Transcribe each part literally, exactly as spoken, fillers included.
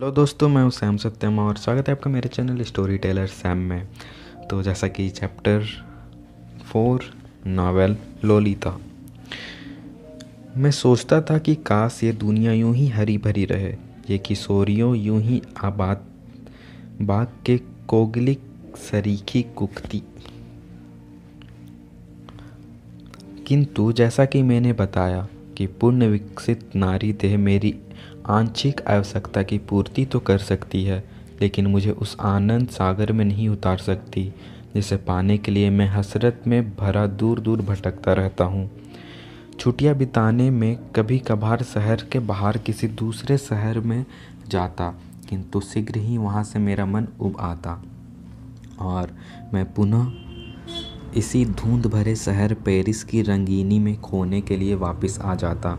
Hello दोस्तों, मैं हूं सैम सत्यम और स्वागत है आपका मेरे चैनल स्टोरी टेलर सैम में। तो जैसा कि चैप्टर फोर, नावल लोलिता। मैं सोचता था कि काश ये दुनिया यूं ही हरी भरी रहे, ये किशोरियों यूं ही आबाद, बाग के कोगलिक सरीखी कुकती। किंतु जैसा कि मैंने बताया कि पूर्ण विकसित नारी देह मेरी आंशिक आवश्यकता की पूर्ति तो कर सकती है, लेकिन मुझे उस आनंद सागर में नहीं उतार सकती जिसे पाने के लिए मैं हसरत में भरा दूर दूर भटकता रहता हूँ। छुट्टियाँ बिताने में कभी कभार शहर के बाहर किसी दूसरे शहर में जाता, किंतु शीघ्र ही वहाँ से मेरा मन उब आता और मैं पुनः इसी धुंध भरे शहर पेरिस की रंगीनी में खोने के लिए वापस आ जाता।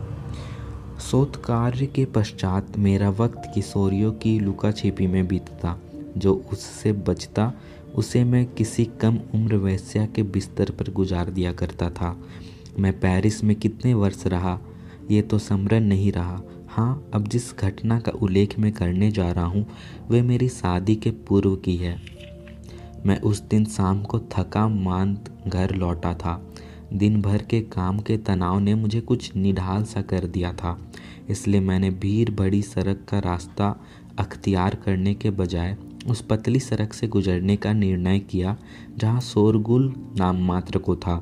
शोध कार्य के पश्चात मेरा वक्त किशोरियों की लुका छिपी में बीतता। जो उससे बचता उसे मैं किसी कम उम्र वेश्या के बिस्तर पर गुजार दिया करता था। मैं पेरिस में कितने वर्ष रहा ये तो स्मरण नहीं रहा। हाँ, अब जिस घटना का उल्लेख मैं करने जा रहा हूँ वह मेरी शादी के पूर्व की है। मैं उस दिन शाम को थका मांद घर लौटा था। दिन भर के काम के तनाव ने मुझे कुछ निढाल सा कर दिया था, इसलिए मैंने भीड़ भरी सड़क का रास्ता अख्तियार करने के बजाय उस पतली सड़क से गुजरने का निर्णय किया जहाँ शोरगुल नाम मात्र को था।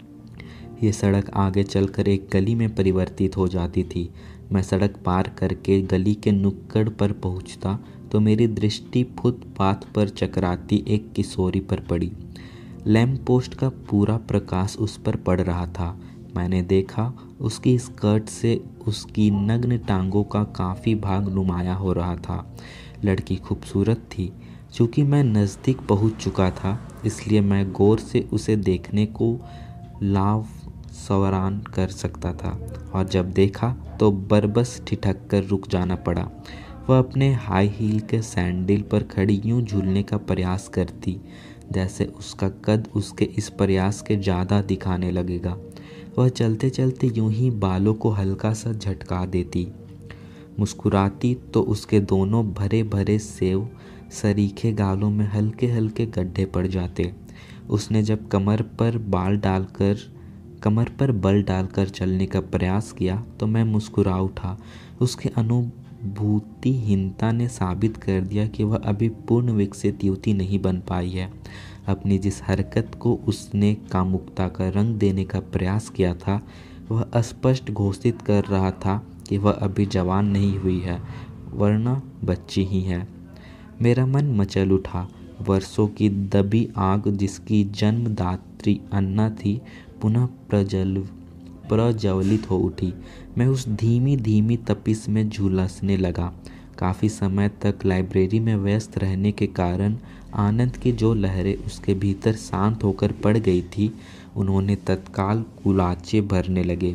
ये सड़क आगे चलकर एक गली में परिवर्तित हो जाती थी। मैं सड़क पार करके गली के नुक्कड़ पर पहुंचता तो मेरी दृष्टि फुटपाथ पर चकराती एक किशोरी पर पड़ी। लैंप पोस्ट का पूरा प्रकाश उस पर पड़ रहा था। मैंने देखा उसकी स्कर्ट से उसकी नग्न टांगों का काफ़ी भाग नुमाया हो रहा था। लड़की खूबसूरत थी। चूँकि मैं नज़दीक पहुंच चुका था इसलिए मैं गौर से उसे देखने को लाव सवरान कर सकता था, और जब देखा तो बरबस ठिठक कर रुक जाना पड़ा। वह अपने हाई हील के सैंडल पर खड़ी यूं झूलने का प्रयास करती जैसे उसका कद उसके इस प्रयास के ज़्यादा दिखाने लगेगा। वह चलते चलते यूं ही बालों को हल्का सा झटका देती, मुस्कुराती तो उसके दोनों भरे भरे सेव सरीखे गालों में हल्के हल्के गड्ढे पड़ जाते। उसने जब कमर पर बाल डालकर कमर पर बल डालकर चलने का प्रयास किया तो मैं मुस्कुरा उठा। उसके अनुभूतिहीनता ने साबित कर दिया कि वह अभी पूर्ण विकसित युवती नहीं बन पाई है। अपनी जिस हरकत को उसने कामुकता का रंग देने का प्रयास किया था वह स्पष्ट घोषित कर रहा था कि वह अभी जवान नहीं हुई है, वरना बच्ची ही है। मेरा मन मचल उठा। वर्षों की दबी आग जिसकी जन्मदात्री अन्ना थी पुनः प्रज्वल प्रज्वलित हो उठी। मैं उस धीमी धीमी तपिश में झुलसने लगा। काफ़ी समय तक लाइब्रेरी में व्यस्त रहने के कारण आनंद की जो लहरें उसके भीतर शांत होकर पड़ गई थी उन्होंने तत्काल कुलाचे भरने लगे।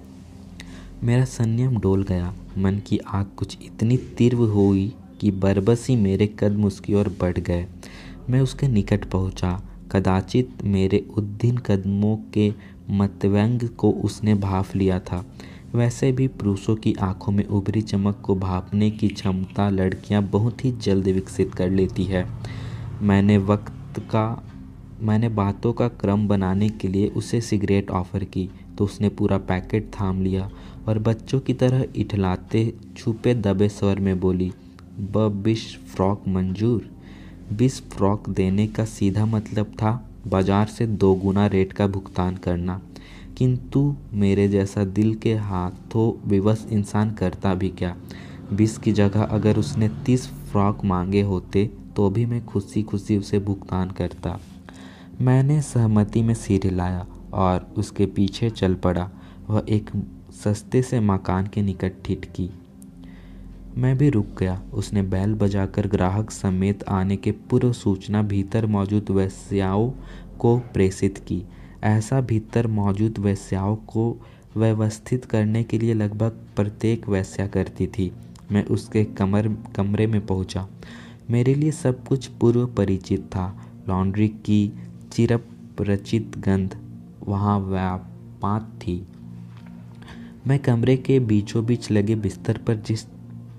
मेरा संयम डोल गया। मन की आग कुछ इतनी तीव्र हुई कि बरबस ही मेरे कदम उसकी ओर बढ़ गए। मैं उसके निकट पहुंचा। कदाचित मेरे उद्दीन कदमों के मतव्यंग को उसने भांप लिया था। वैसे भी पुरुषों की आंखों में उभरी चमक को भांपने की क्षमता लड़कियां बहुत ही जल्द विकसित कर लेती है। मैंने वक्त का मैंने बातों का क्रम बनाने के लिए उसे सिगरेट ऑफर की तो उसने पूरा पैकेट थाम लिया और बच्चों की तरह इठलाते छुपे दबे स्वर में बोली, ब बीस फ्रॉक मंजूर। बीस फ्रॉक देने का सीधा मतलब था बाजार से दो गुना रेट का भुगतान करना, किंतु मेरे जैसा दिल के हाथों विवश इंसान करता भी क्या। बीस की जगह अगर उसने तीस फ्रॉक मांगे होते तो भी मैं खुशी खुशी उसे भुगतान करता। मैंने सहमति में सिर हिलाया और उसके पीछे चल पड़ा। वह एक सस्ते से मकान के निकट ठिठकी। मैं भी रुक गया। उसने बैल बजाकर ग्राहक समेत आने के पूर्व सूचना भीतर मौजूद वेश्याओं को प्रेषित की। ऐसा भीतर मौजूद वेश्याओं को व्यवस्थित करने के लिए लगभग प्रत्येक वेश्या करती थी। मैं उसके कमर कमरे में पहुंचा। मेरे लिए सब कुछ पूर्व परिचित था। लॉन्ड्री की चिरपरिचित गंध वहाँ व्यापात थी। मैं कमरे के बीचों बीच लगे बिस्तर पर जिस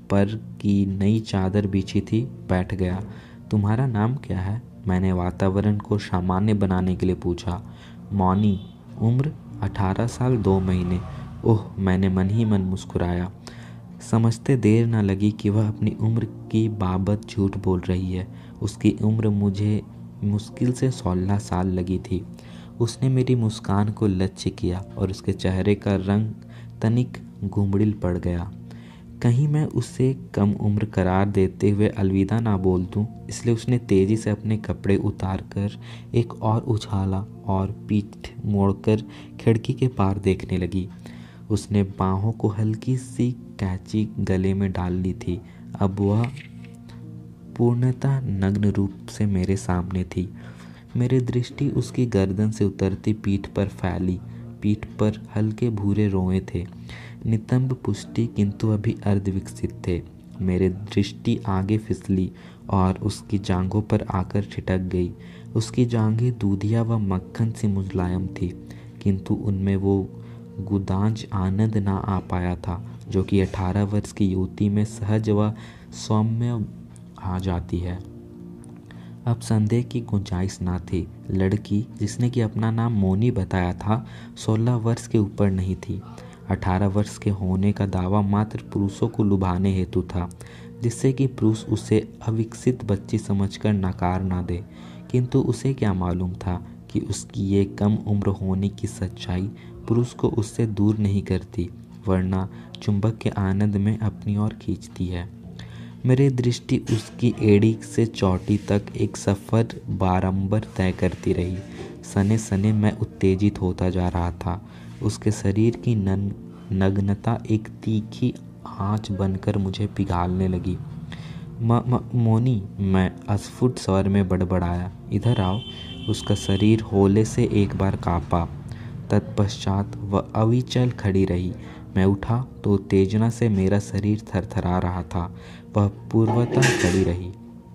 पर की नई चादर बिछी थी बैठ गया। तुम्हारा नाम क्या है? मैंने वातावरण को सामान्य बनाने के लिए पूछा। मौनी। उम्र? अठारह साल दो महीने। ओह, मैंने मन ही मन मुस्कुराया। समझते देर न लगी कि वह अपनी उम्र की बाबत झूठ बोल रही है। उसकी उम्र मुझे मुश्किल से सोलह साल लगी थी। उसने मेरी मुस्कान को लक्ष्य किया और उसके चेहरे का रंग तनिक घुमड़िल पड़ गया। कहीं मैं उससे कम उम्र करार देते हुए अलविदा ना बोल दूं, इसलिए उसने तेजी से अपने कपड़े उतार कर एक और उछाला और पीठ मोड़कर खिड़की के पार देखने लगी। उसने बाहों को हल्की सी कैंची गले में डाल ली थी। अब वह पूर्णतः नग्न रूप से मेरे सामने थी। मेरी दृष्टि उसकी गर्दन से उतरती पीठ पर फैली। पीठ पर हल्के भूरे रोए थे, नितंब पुष्टि किंतु अभी अर्धविकसित थे। मेरी दृष्टि आगे फिसली और उसकी जांघों पर आकर छिटक गई। उसकी जांघें दूधिया व मक्खन सी मुलायम थी, किंतु उनमें वो गुदांज आनंद ना आ पाया था जो कि अठारह वर्ष की युवती में सहज व सौम्य आ जाती है। अब संदेह की गुंजाइश ना थी। लड़की जिसने कि अपना नाम मौनी बताया था, सोलह वर्ष के ऊपर नहीं थी। अठारह वर्ष के होने का दावा मात्र पुरुषों को लुभाने हेतु था, जिससे कि पुरुष उसे अविकसित बच्ची समझकर नकार ना दे। किंतु उसे क्या मालूम था कि उसकी ये कम उम्र होने की सच्चाई पुरुष को उससे दूर नहीं करती, वरना चुंबक के आनंद में अपनी ओर खींचती है। मेरी दृष्टि उसकी एड़ी से चोटी तक एक सफ़र बारंबार तय करती रही। सने सने मैं उत्तेजित होता जा रहा था। उसके शरीर की नन नग्नता एक तीखी आँच बनकर मुझे पिघालने लगी। म, म, मोनी, मैं अस्फुट स्वर में बड़बड़ाया। इधर आओ। उसका शरीर होले से एक बार काँपा। तत्पश्चात वह अविचल खड़ी रही। मैं उठा तो उत्तेजना से मेरा शरीर थरथरा रहा था। वह पूर्वतः खड़ी रही।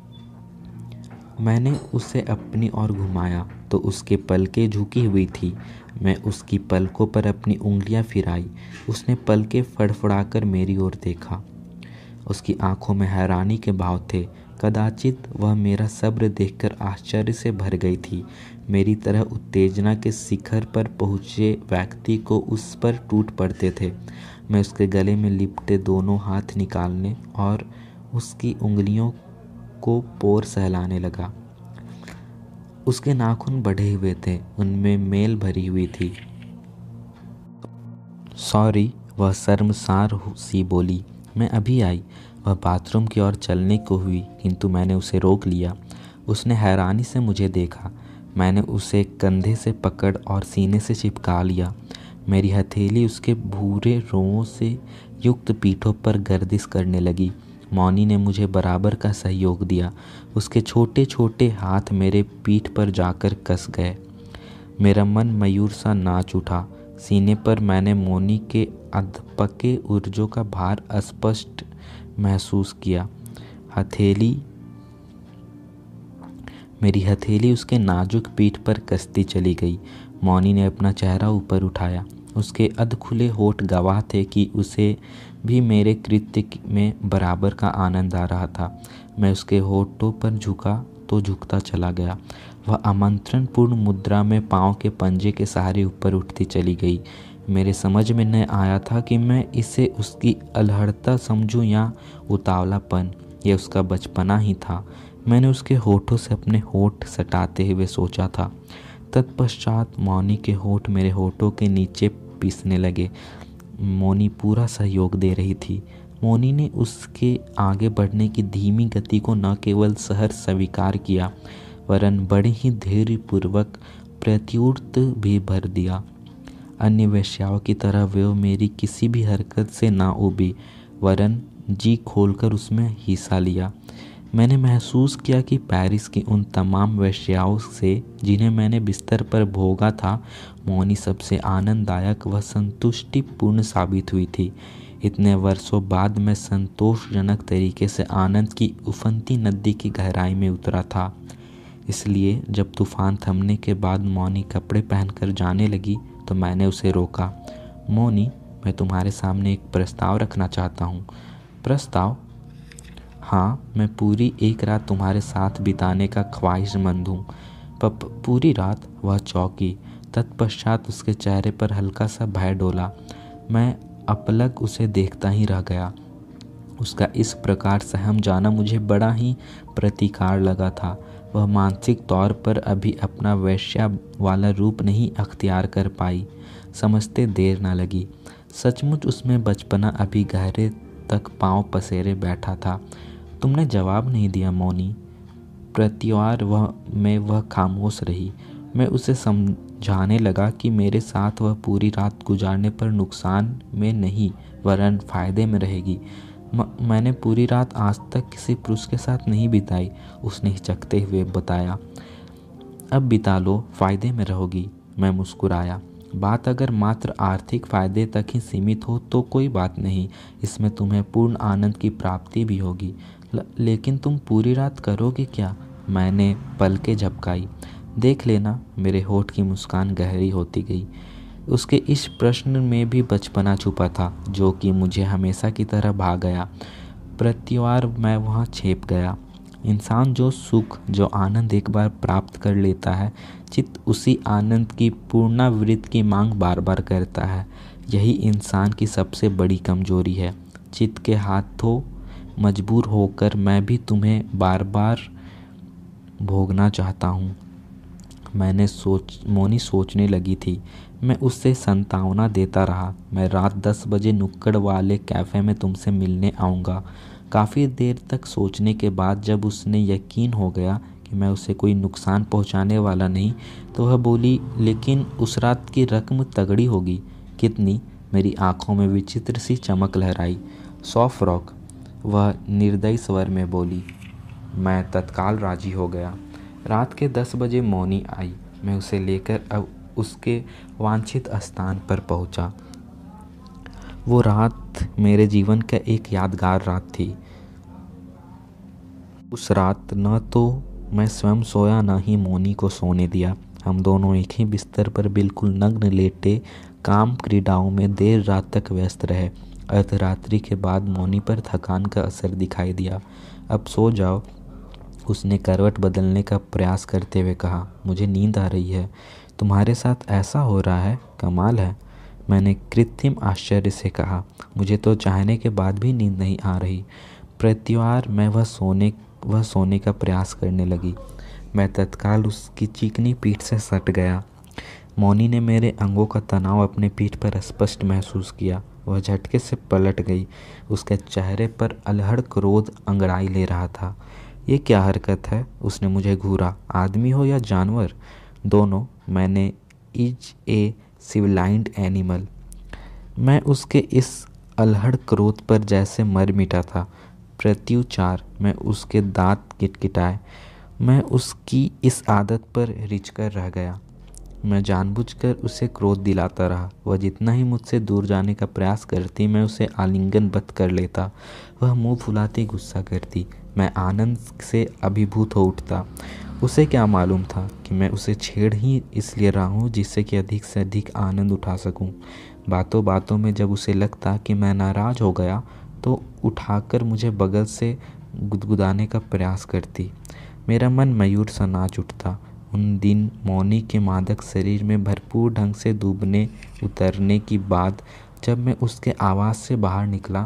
मैंने उसे अपनी ओर घुमाया तो उसके पलकें झुकी हुई थी। मैं उसकी पलकों पर अपनी उंगलियां फिराई। उसने पलकें फड़फड़ाकर मेरी ओर देखा। उसकी आंखों में हैरानी के भाव थे। कदाचित वह मेरा सब्र देखकर आश्चर्य से भर गई थी। मेरी तरह उत्तेजना के शिखर पर पहुँचे व्यक्ति को उस पर टूट पड़ते थे। मैं उसके गले में लिपटे दोनों हाथ निकालने और उसकी उंगलियों को पोर सहलाने लगा। उसके नाखून बढ़े हुए थे, उनमें मेल भरी हुई थी। सॉरी, वह शर्मसार सी बोली। मैं अभी आई। वह बाथरूम की ओर चलने को हुई, किंतु मैंने उसे रोक लिया। उसने हैरानी से मुझे देखा। मैंने उसे कंधे से पकड़ और सीने से चिपका लिया। मेरी हथेली उसके भूरे रोओं से युक्त पीठों पर गर्दिश करने लगी। मौनी ने मुझे बराबर का सहयोग दिया। उसके छोटे छोटे हाथ मेरे पीठ पर जाकर कस गए। मेरा मन मयूर सा नाच उठा। सीने पर मैंने मौनी के अधपके ऊर्जों का भार स्पष्ट महसूस किया। हथेली मेरी हथेली उसके नाजुक पीठ पर कसती चली गई। मौनी ने अपना चेहरा ऊपर उठाया। उसके अधखुले होठ गवाह थे कि उसे भी मेरे कृत्य में बराबर का आनंद आ रहा था। मैं उसके होठों पर झुका तो झुकता चला गया। वह आमंत्रणपूर्ण मुद्रा में पाँव के पंजे के सहारे ऊपर उठती चली गई। मेरे समझ में न आया था कि मैं इसे उसकी अलहड़ता समझूं या उतावलापन। यह उसका बचपना ही था। मैंने उसके होठों से अपने होठ सटाते हुए सोचा था। तत्पश्चात मौनी के होठ मेरे होठों के नीचे पीसने लगे। मौनी पूरा सहयोग दे रही थी। मौनी ने उसके आगे बढ़ने की धीमी गति को न केवल सहर्ष स्वीकार किया, वरन बड़े ही धैर्यपूर्वक प्रत्युत्तर भी भर दिया। अन्य वेश्याओं की तरह वह मेरी किसी भी हरकत से ना उबी, वरन जी खोलकर उसमें हिस्सा लिया। मैंने महसूस किया कि पेरिस की उन तमाम वेश्याओं से जिन्हें मैंने बिस्तर पर भोगा था, मौनी सबसे आनंददायक व संतुष्टिपूर्ण साबित हुई थी। इतने वर्षों बाद मैं संतोषजनक तरीके से आनंद की उफनती नदी की गहराई में उतरा था। इसलिए जब तूफान थमने के बाद मौनी कपड़े पहनकर जाने लगी तो मैंने उसे रोका। मौनी, मैं तुम्हारे सामने एक प्रस्ताव रखना चाहता हूँ। प्रस्ताव? हाँ, मैं पूरी एक रात तुम्हारे साथ बिताने का ख्वाहिशमंद हूँ। पप पूरी रात वह चौंकी। तत्पश्चात उसके चेहरे पर हल्का सा भय डोला। मैं अपलक उसे देखता ही रह गया। उसका इस प्रकार सहम जाना मुझे बड़ा ही प्रतिकार लगा था। वह मानसिक तौर पर अभी अपना वेश्या वाला रूप नहीं अख्तियार कर पाई। समझते देर न लगी। सचमुच उसमें बचपना अभी गहरे तक पांव पसेरे बैठा था। तुमने जवाब नहीं दिया मौनी। प्रत्युवार वह में वह खामोश रही। मैं उसे समझाने लगा कि मेरे साथ वह पूरी रात गुजारने पर नुकसान में नहीं वरन फ़ायदे में रहेगी। म, मैंने पूरी रात आज तक किसी पुरुष के साथ नहीं बिताई, उसने हिचकते हुए बताया। अब बिता लो, फ़ायदे में रहोगी। मैं मुस्कुराया। बात अगर मात्र आर्थिक फ़ायदे तक ही सीमित हो तो कोई बात नहीं, इसमें तुम्हें पूर्ण आनंद की प्राप्ति भी होगी। ल, लेकिन तुम पूरी रात करोगे क्या? मैंने पलकें झपकाई। देख लेना। मेरे होठ की मुस्कान गहरी होती गई। उसके इस प्रश्न में भी बचपना छुपा था जो कि मुझे हमेशा की तरह भा गया। प्रत्युवार मैं वहाँ छिप गया। इंसान जो सुख, जो आनंद एक बार प्राप्त कर लेता है, चित्त उसी आनंद की पुनरावृत्ति की मांग बार बार करता है। यही इंसान की सबसे बड़ी कमजोरी है। चित्त के हाथों मजबूर होकर मैं भी तुम्हें बार बार भोगना चाहता हूँ। मैंने सोच मौनी सोचने लगी थी। मैं उससे संतावना देता रहा। मैं रात दस बजे नुक्कड़ वाले कैफ़े में तुमसे मिलने आऊँगा। काफ़ी देर तक सोचने के बाद जब उसने यकीन हो गया कि मैं उसे कोई नुकसान पहुंचाने वाला नहीं, तो वह बोली, लेकिन उस रात की रकम तगड़ी होगी। कितनी? मेरी आंखों में विचित्र सी चमक लहराई। सौ फ्रॉक, वह निर्दयी स्वर में बोली। मैं तत्काल राजी हो गया। रात के दस बजे मौनी आई। मैं उसे लेकर अब उसके वांछित स्थान पर पहुंचा। वो रात मेरे जीवन का एक यादगार रात थी। उस रात न तो मैं स्वयं सोया, न ही मौनी को सोने दिया। हम दोनों एक ही बिस्तर पर बिल्कुल नग्न लेटे काम क्रीडाओं में देर रात तक व्यस्त रहे। अर्धरात्रि के बाद मौनी पर थकान का असर दिखाई दिया। अब सो जाओ, उसने करवट बदलने का प्रयास करते हुए कहा। मुझे नींद आ रही है। तुम्हारे साथ ऐसा हो रहा है? कमाल है, मैंने कृत्रिम आश्चर्य से कहा। मुझे तो चाहने के बाद भी नींद नहीं आ रही। प्रत्युवार मैं वह सोने वह सोने का प्रयास करने लगी। मैं तत्काल उसकी चिकनी पीठ से सट गया। मौनी ने मेरे अंगों का तनाव अपने पीठ पर स्पष्ट महसूस किया। वह झटके से पलट गई। उसके चेहरे पर अलहड़ क्रोध अंगड़ाई ले रहा था। ये क्या हरकत है? उसने मुझे घूरा। आदमी हो या जानवर? दोनों। मैंने इज ए सिविलाइज्ड एनिमल। मैं उसके इस अलहड़ क्रोध पर जैसे मर मिटा था। प्रत्युचार, मैं उसके दांत किटकिटाए। मैं उसकी इस आदत पर रिझकर रह गया। मैं जानबूझकर उसे क्रोध दिलाता रहा। वह जितना ही मुझसे दूर जाने का प्रयास करती, मैं उसे आलिंगनबद्ध कर लेता। वह मुंह फुलाती गुस्सा करती। मैं आनंद से अभिभूत हो उठता। उसे क्या मालूम था कि मैं उसे छेड़ ही इसलिए रहा हूँ जिससे कि अधिक से अधिक आनंद उठा सकूँ। बातों बातों में जब उसे लगता कि मैं नाराज़ हो गया तो उठाकर मुझे बगल से गुदगुदाने का प्रयास करती। मेरा मन मयूर सा नाच उठता। उन दिन मौनी के मादक शरीर में भरपूर ढंग से डूबने उतरने की बाद जब मैं उसके आवाज़ से बाहर निकला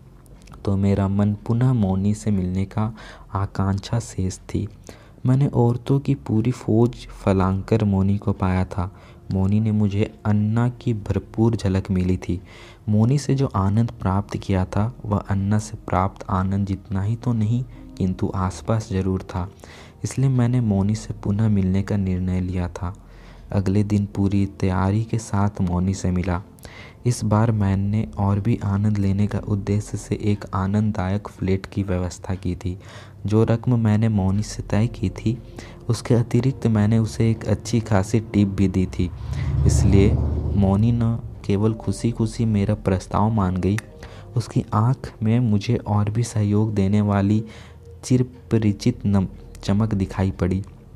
तो मेरा मन पुनः मौनी से मिलने का आकांक्षा शेष थी। मैंने औरतों की पूरी फौज फलांकर मौनी को पाया था। मौनी ने मुझे अन्ना की भरपूर झलक मिली थी। मौनी से जो आनंद प्राप्त किया था वह अन्ना से प्राप्त आनंद जितना ही तो नहीं, किंतु आसपास जरूर था। इसलिए मैंने मौनी से पुनः मिलने का निर्णय लिया था। अगले दिन पूरी तैयारी के साथ मौनी से मिला। इस बार मैंने और भी आनंद लेने का उद्देश्य से एक आनंददायक फ्लेट की व्यवस्था की थी। जो रकम मैंने मौनी से तय की थी उसके अतिरिक्त मैंने उसे एक अच्छी खासी टिप भी दी थी। इसलिए मौनी न केवल खुशी खुशी मेरा प्रस्ताव मान गई, उसकी आंख में मुझे और भी सहयोग देने वाली चिरपरिचित चमक दिखाई पड़ी।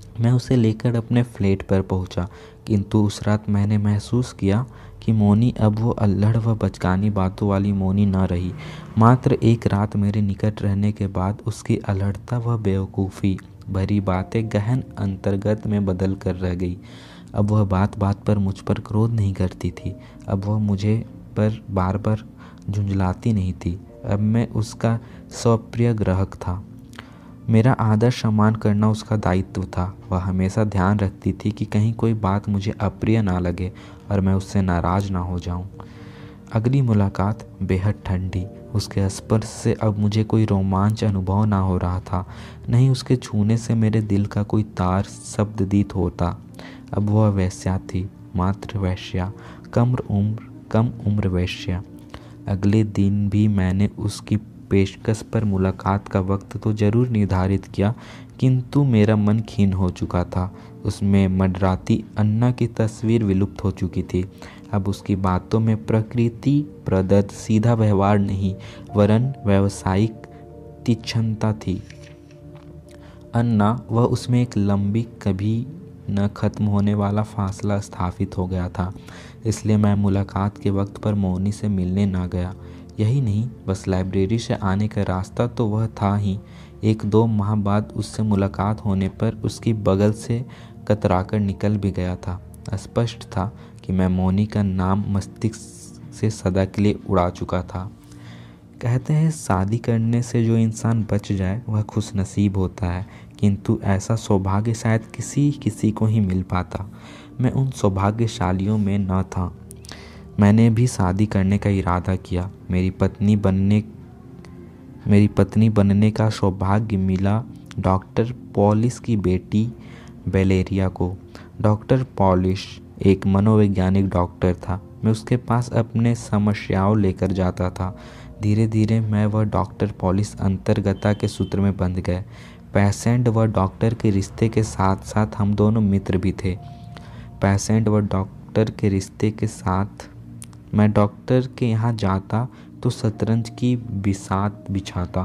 मैं उसे लेकर अपने फ्लैट पर पहुंचा, किंतु उस रात मैंने महसूस किया कि मोनी अब वो अल्हड़ व बचकानी बातों वाली मोनी न रही। मात्र एक रात मेरे निकट रहने के बाद उसकी अल्हड़ता व बेवकूफ़ी भरी बातें गहन अंतर्गत में बदल कर रह गई। अब वह बात बात पर मुझ पर क्रोध नहीं करती थी। अब वह मुझे पर बार बार झुंझलाती नहीं थी। अब मैं उसका स्वप्रिय ग्राहक था। मेरा आदर सम्मान करना उसका दायित्व था। वह हमेशा ध्यान रखती थी कि कहीं कोई बात मुझे अप्रिय ना लगे और मैं उससे नाराज़ ना हो जाऊं। अगली मुलाकात बेहद ठंडी। उसके स्पर्श से अब मुझे कोई रोमांच अनुभव ना हो रहा था, नहीं उसके छूने से मेरे दिल का कोई तार शब्ददीत होता। अब वह वेश्या थी, मात्र वेश्या, कम उम्र कम उम्र वेश्या। अगले दिन भी मैंने उसकी पेशकश पर मुलाकात का वक्त तो जरूर निर्धारित किया, किंतु मेरा मन खीन हो चुका था। उसमें मंडराती अन्ना की तस्वीर विलुप्त हो चुकी थी। अब उसकी बातों में प्रकृति प्रदत्त सीधा व्यवहार नहीं, वरन व्यावसायिक तीक्ष्णता थी। अन्ना वह उसमें एक लंबी, कभी न खत्म होने वाला फासला स्थापित हो गया था। इसलिए मैं मुलाकात के वक्त पर मोनी से मिलने ना गया। यही नहीं, बस लाइब्रेरी से आने का रास्ता तो वह था ही। एक दो माह बाद उससे मुलाकात होने पर उसकी बगल से कतराकर निकल भी गया था। स्पष्ट था कि मैं मोनी का नाम मस्तिष्क से सदा के लिए उड़ा चुका था। कहते हैं शादी करने से जो इंसान बच जाए वह खुशनसीब होता है, किंतु ऐसा सौभाग्य शायद किसी किसी को ही मिल पाता। मैं उन सौभाग्यशालियों में न था। मैंने भी शादी करने का इरादा किया। मेरी पत्नी बनने मेरी पत्नी बनने का सौभाग्य मिला डॉक्टर पॉलिश की बेटी वेलेरिया को। डॉक्टर पॉलिश एक मनोवैज्ञानिक डॉक्टर था। मैं उसके पास अपने समस्याओं लेकर जाता था। धीरे धीरे मैं व डॉक्टर पॉलिश अंतर्गता के सूत्र में बंध गए। पेशेंट व डॉक्टर के रिश्ते के साथ साथ हम दोनों मित्र भी थे। पेशेंट व डॉक्टर के रिश्ते के साथ मैं डॉक्टर के यहाँ जाता तो शतरंज की बिसात बिछाता।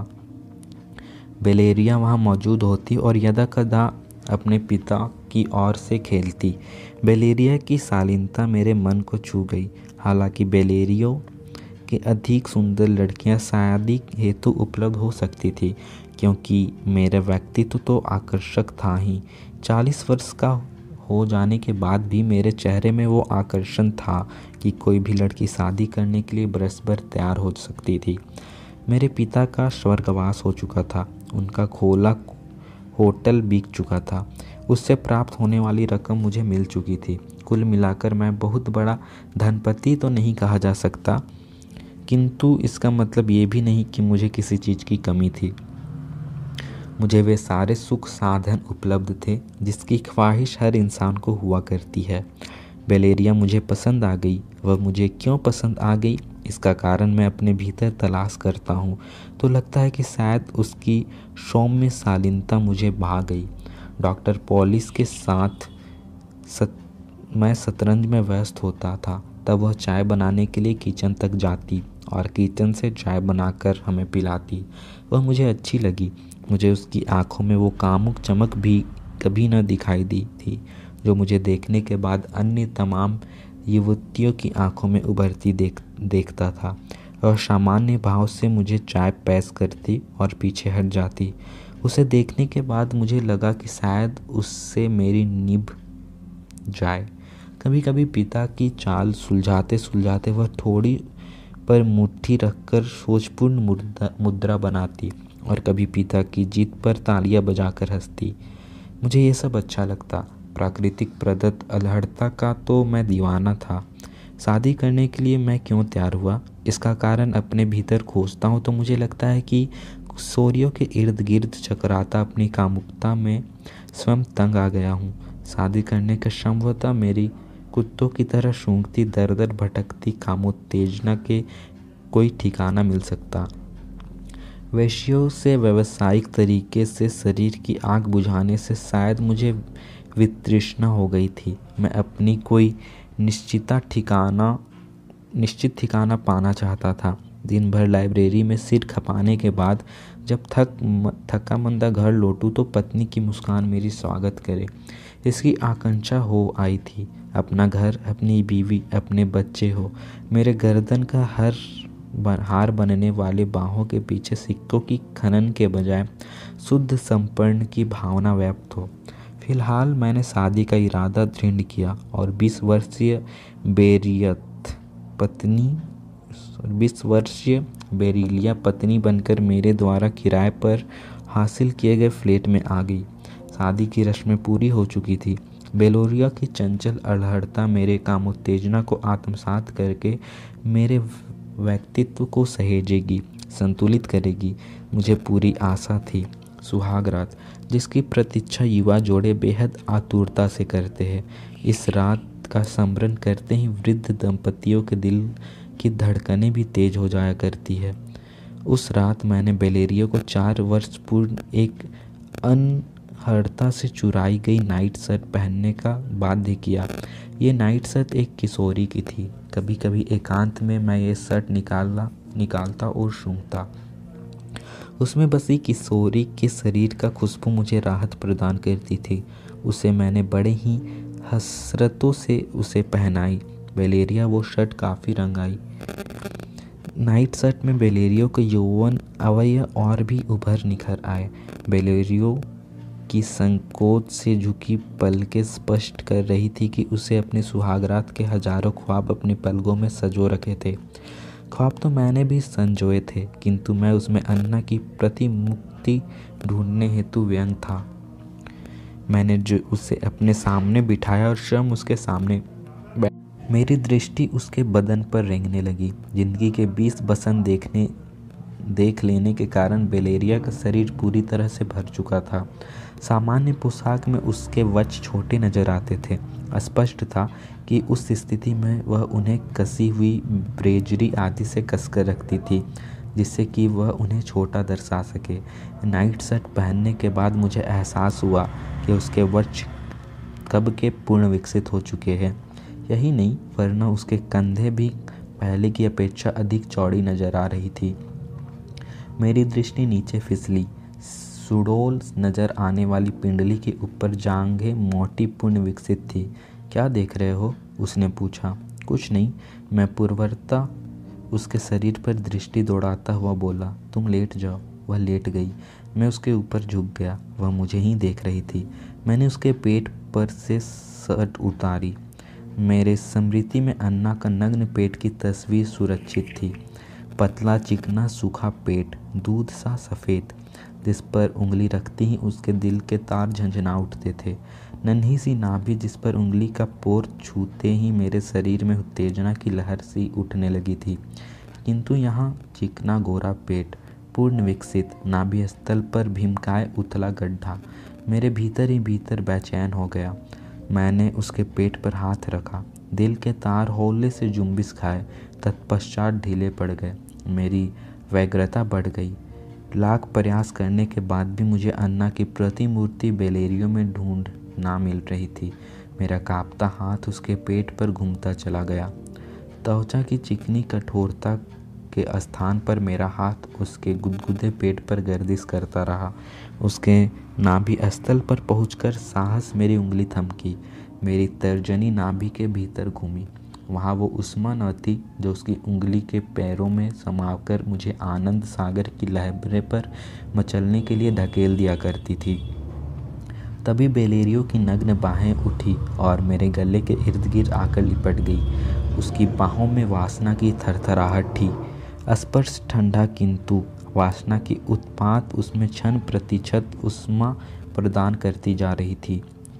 वेलेरिया वहाँ मौजूद होती और यदा कदा अपने पिता की ओर से खेलती। वेलेरिया की शालीनता मेरे मन को छू गई। हालांकि वेलेरियो के अधिक सुंदर लड़कियां शादी हेतु उपलब्ध हो सकती थी, क्योंकि मेरा व्यक्तित्व तो आकर्षक था ही। चालीस वर्ष का हो जाने के बाद भी मेरे चेहरे में वो आकर्षण था कि कोई भी लड़की शादी करने के लिए बरस भर तैयार हो सकती थी। मेरे पिता का स्वर्गवास हो चुका था। उनका खोला होटल बिक चुका था। उससे प्राप्त होने वाली रकम मुझे मिल चुकी थी। कुल मिलाकर मैं बहुत बड़ा धनपति तो नहीं कहा जा सकता, किंतु इसका मतलब ये भी नहीं कि मुझे किसी चीज़ की कमी थी। मुझे वे सारे सुख साधन उपलब्ध थे जिसकी ख्वाहिश हर इंसान को हुआ करती है। वेलेरिया मुझे पसंद आ गई। वह मुझे क्यों पसंद आ गई, इसका कारण मैं अपने भीतर तलाश करता हूँ तो लगता है कि शायद उसकी सौम्य शालीनता मुझे भा गई। डॉक्टर पॉलिश के साथ सत, मैं शतरंज में व्यस्त होता था। तब वह चाय बनाने के लिए किचन तक जाती और किचन से चाय बनाकर हमें पिलाती। वह मुझे अच्छी लगी। मुझे उसकी आंखों में वो कामुक चमक भी कभी न दिखाई दी थी जो मुझे देखने के बाद अन्य तमाम युवतियों की आंखों में उभरती देख देखता था। और सामान्य भाव से मुझे चाय पेश करती और पीछे हट जाती। उसे देखने के बाद मुझे लगा कि शायद उससे मेरी निभ जाए। कभी कभी पिता की चाल सुलझाते सुलझाते वह थोड़ी पर मुट्ठी रखकर सोचपूर्ण मुद्रा मुद्रा बनाती और कभी पिता की जीत पर तालियां बजाकर हंसती। मुझे ये सब अच्छा लगता। प्राकृतिक प्रदत्त अल्हड़ता का तो मैं दीवाना था। शादी करने के लिए मैं क्यों तैयार हुआ, इसका कारण अपने भीतर खोजता हूँ तो मुझे लगता है कि सूर्यों के इर्द गिर्द चकराता अपनी कामुकता में स्वयं तंग आ गया हूँ। शादी करने का संभवतः मेरी कुत्तों की तरह सूंघती दर दर भटकती कामोत्तेजना के कोई ठिकाना मिल सकता। वेश्यों से व्यावसायिक तरीके से शरीर की आग बुझाने से शायद मुझे वितृष्णा हो गई थी। मैं अपनी कोई निश्चिता ठिकाना निश्चित ठिकाना पाना चाहता था। दिन भर लाइब्रेरी में सिर खपाने के बाद जब थक थका मंदा घर लौटूं तो पत्नी की मुस्कान मेरी स्वागत करे, इसकी आकांक्षा हो आई थी। अपना घर, अपनी बीवी, अपने बच्चे हो। मेरे गर्दन का हर हार बनने वाले बाहों के पीछे सिक्कों की खनन के बजाय शुद्ध समर्पण की भावना व्याप्त हो। फिलहाल मैंने शादी का इरादा दृढ़ किया और बीस वर्षीय बेरियत पत्नी बीस वर्षीय बेरिलिया पत्नी बनकर मेरे द्वारा किराए पर हासिल किए गए फ्लैट में आ गई। शादी की रस्में पूरी हो चुकी थी। बेलोरिया की चंचल अड़हड़ता मेरे कामोत्तेजना को आत्मसात करके मेरे व्यक्तित्व को सहेजेगी, संतुलित करेगी, मुझे पूरी आशा थी। सुहाग रात, जिसकी प्रतीक्षा युवा जोड़े बेहद आतुरता से करते हैं। इस रात का स्मरण करते ही वृद्ध दंपतियों के दिल की धड़कनें भी तेज हो जाया करती है। उस रात मैंने बेलेरियो को चार वर्ष पूर्व एक अनहड़ता से चुराई गई नाइट शर्ट पहनने का बाध्य किया। ये नाइट शर्ट एक किशोरी की थी। कभी कभी एकांत में मैं ये शर्ट निकालना निकालता और सूंघता। उसमें बसी किशोरी के शरीर का खुशबू मुझे राहत प्रदान करती थी। उसे मैंने बड़े ही हसरतों से उसे पहनाई। बेलेरिया वो शर्ट काफ़ी रंगाई। नाइट शर्ट में बेलेरियो के यौवन अवयव और भी उभर निखर आए। बेलेरियो की संकोच से झुकी पलकें स्पष्ट कर रही थी कि उसे अपने सुहागरात के हजारों ख्वाब अपने पलकों में संजो रखे थे। ख्वाब तो मैंने भी संजोए थे, किंतु मैं उसमें अन्ना की प्रतिमुक्ति ढूंढने हेतु व्यंग था। मैंने जो उसे अपने सामने बिठाया और स्वयं उसके सामने बैठ मेरी दृष्टि उसके बदन पर रेंगने लगी। जिंदगी के बीस बसंत देखने देख लेने के कारण बेलेरिया का शरीर पूरी तरह से भर चुका था। सामान्य पोशाक में उसके वक्ष छोटे नजर आते थे। स्पष्ट था कि उस स्थिति में वह उन्हें कसी हुई ब्रेजरी आदि से कसकर रखती थी, जिससे कि वह उन्हें छोटा दर्शा सके। नाइट शर्ट पहनने के बाद मुझे एहसास हुआ कि उसके वक्ष कब के पूर्ण विकसित हो चुके हैं। यही नहीं, वरना उसके कंधे भी पहले की अपेक्षा अधिक चौड़ी नजर आ रही थी। मेरी दृष्टि नीचे फिसली। सुडोल नजर आने वाली पिंडली के ऊपर जांघें मोटी पूर्ण विकसित थी। क्या देख रहे हो? उसने पूछा। कुछ नहीं, मैं पूर्ववरता उसके शरीर पर दृष्टि दौड़ाता हुआ बोला। तुम लेट जाओ। वह लेट गई। मैं उसके ऊपर झुक गया। वह मुझे ही देख रही थी। मैंने उसके पेट पर से शर्ट उतारी। मेरे स्मृति में अन्ना का नग्न पेट की तस्वीर सुरक्षित थी। पतला चिकना सूखा पेट, दूध सा सफ़ेद, जिस पर उंगली रखते ही उसके दिल के तार झंझना उठते थे। नन्ही सी नाभि जिस पर उंगली का पोर छूते ही मेरे शरीर में उत्तेजना की लहर सी उठने लगी थी। किंतु यहाँ चिकना गोरा पेट, पूर्ण विकसित, नाभि स्थल पर भीमकाय उथला गड्ढा मेरे भीतर ही भीतर बेचैन हो गया। मैंने उसके पेट पर हाथ रखा। दिल के तार हौले से जुम्बिश खाए, तत्पश्चात ढीले पड़ गए। मेरी व्यग्रता बढ़ गई। लाख प्रयास करने के बाद भी मुझे अन्ना की प्रतिमूर्ति बेलेरियो में ढूंढ ना मिल रही थी। मेरा कांपता हाथ उसके पेट पर घूमता चला गया। त्वचा की चिकनी कठोरता के स्थान पर मेरा हाथ उसके गुदगुदे पेट पर गर्दिश करता रहा। उसके नाभि स्थल पर पहुंचकर साहस मेरी उंगली थमकी, मेरी तर्जनी नाभि के भीतर घूमी। वहाँ वो उष्मा न थी जो उसकी उंगली के पैरों में समाकर मुझे आनंद सागर की लहरें पर मचलने के लिए धकेल दिया करती थी। तभी बेलेरियो की नग्न बाहें उठी और मेरे गले के इर्द गिर्द आकर लिपट गई। उसकी बाहों में वासना की थरथराहट थी। स्पर्श ठंडा, किंतु वासना की उत्पात उसमें क्षण प्रतिशत उष्मा प्रदान करती जा रही थी।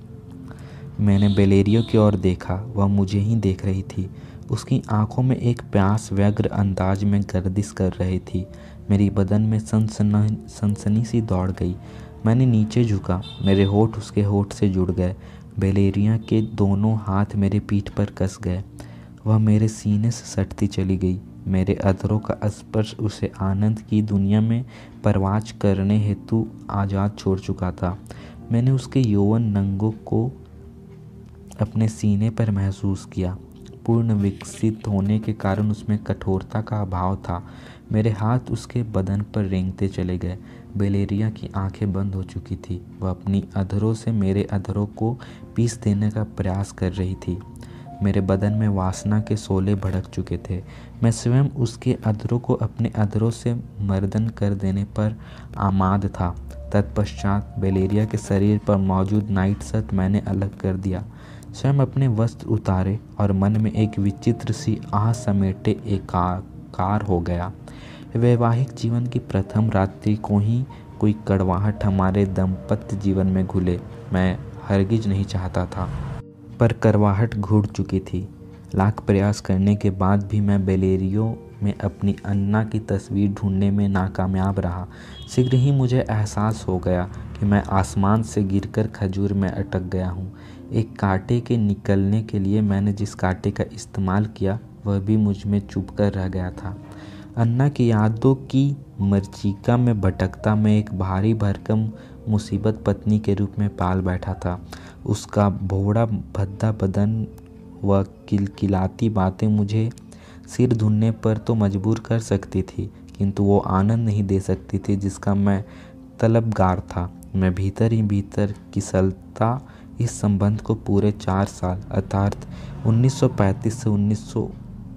मैंने बेलेरियो की ओर देखा। वह मुझे ही देख रही थी। उसकी आंखों में एक प्यास व्यग्र अंदाज में गर्दिश कर रही थी। मेरी बदन में सनसना सनसनी सी दौड़ गई। मैंने नीचे झुका। मेरे होठ उसके होठ से जुड़ गए। बेलेरिया के दोनों हाथ मेरे पीठ पर कस गए। वह मेरे सीने से सटती चली गई। मेरे अधरों का स्पर्श उसे आनंद की दुनिया में परवाज करने हेतु आज़ाद छोड़ चुका था। मैंने उसके यौवन नंगों को अपने सीने पर महसूस किया। पूर्ण विकसित होने के कारण उसमें कठोरता का अभाव था। मेरे हाथ उसके बदन पर रेंगते चले गए। बेलेरिया की आंखें बंद हो चुकी थी। वह अपनी अधरों से मेरे अधरों को पीस देने का प्रयास कर रही थी। मेरे बदन में वासना के शोले भड़क चुके थे। मैं स्वयं उसके अधरों को अपने अधरों से मर्दन कर देने पर आमाद था। तत्पश्चात बेलेरिया के शरीर पर मौजूद नाइट शर्ट मैंने अलग कर दिया, स्वयं अपने वस्त्र उतारे और मन में एक विचित्र सी आह समेटे एकाकार हो गया। वैवाहिक जीवन की प्रथम रात्रि को ही कोई कड़वाहट हमारे दाम्पत्य जीवन में घुले मैं हरगिज नहीं चाहता था, पर कड़वाहट घुट चुकी थी। लाख प्रयास करने के बाद भी मैं बेलेरियो में अपनी अन्ना की तस्वीर ढूंढने में नाकामयाब रहा। शीघ्र ही मुझे एहसास हो गया कि मैं आसमान से गिरकर खजूर में अटक गया हूँ। एक कांटे के निकलने के लिए मैंने जिस कांटे का इस्तेमाल किया वह भी मुझ में चुभकर रह गया था। अन्ना की यादों की मरीचिका में भटकता मैं एक भारी भरकम मुसीबत पत्नी के रूप में पाल बैठा था। उसका भोड़ा भद्दा बदन व किलकिलाती बातें मुझे सिर धुनने पर तो मजबूर कर सकती थी, किंतु वो आनंद नहीं दे सकती थी जिसका मैं तलबगार था। मैं भीतर ही भीतर किसलता इस संबंध को पूरे चार साल अर्थात उन्नीस सौ पैंतीस से उन्नीस सौ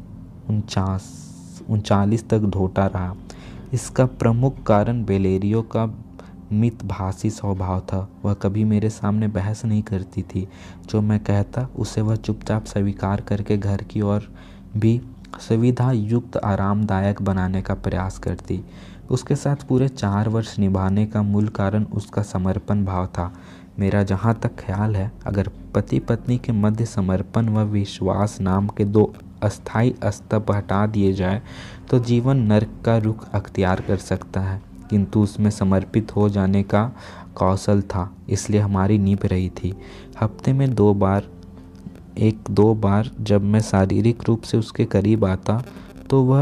उनचालीस तक ढोता रहा। इसका प्रमुख कारण बेलेरियो का मितभाषी स्वभाव था। वह कभी मेरे सामने बहस नहीं करती थी। जो मैं कहता उसे वह चुपचाप स्वीकार करके घर की ओर भी सुविधा युक्त आरामदायक बनाने का प्रयास करती। उसके साथ पूरे चार वर्ष निभाने का मूल कारण उसका समर्पण भाव था। मेरा जहाँ तक ख्याल है, अगर पति पत्नी के मध्य समर्पण व विश्वास नाम के दो अस्थायी स्तंभ हटा दिए जाए तो जीवन नर्क का रुख अख्तियार कर सकता है, किंतु उसमें समर्पित हो जाने का कौशल था, इसलिए हमारी नींव रही थी। हफ्ते में दो बार एक दो बार जब मैं शारीरिक रूप से उसके करीब आता तो वह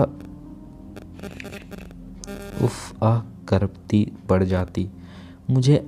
उफ आह करती पड़ जाती। मुझे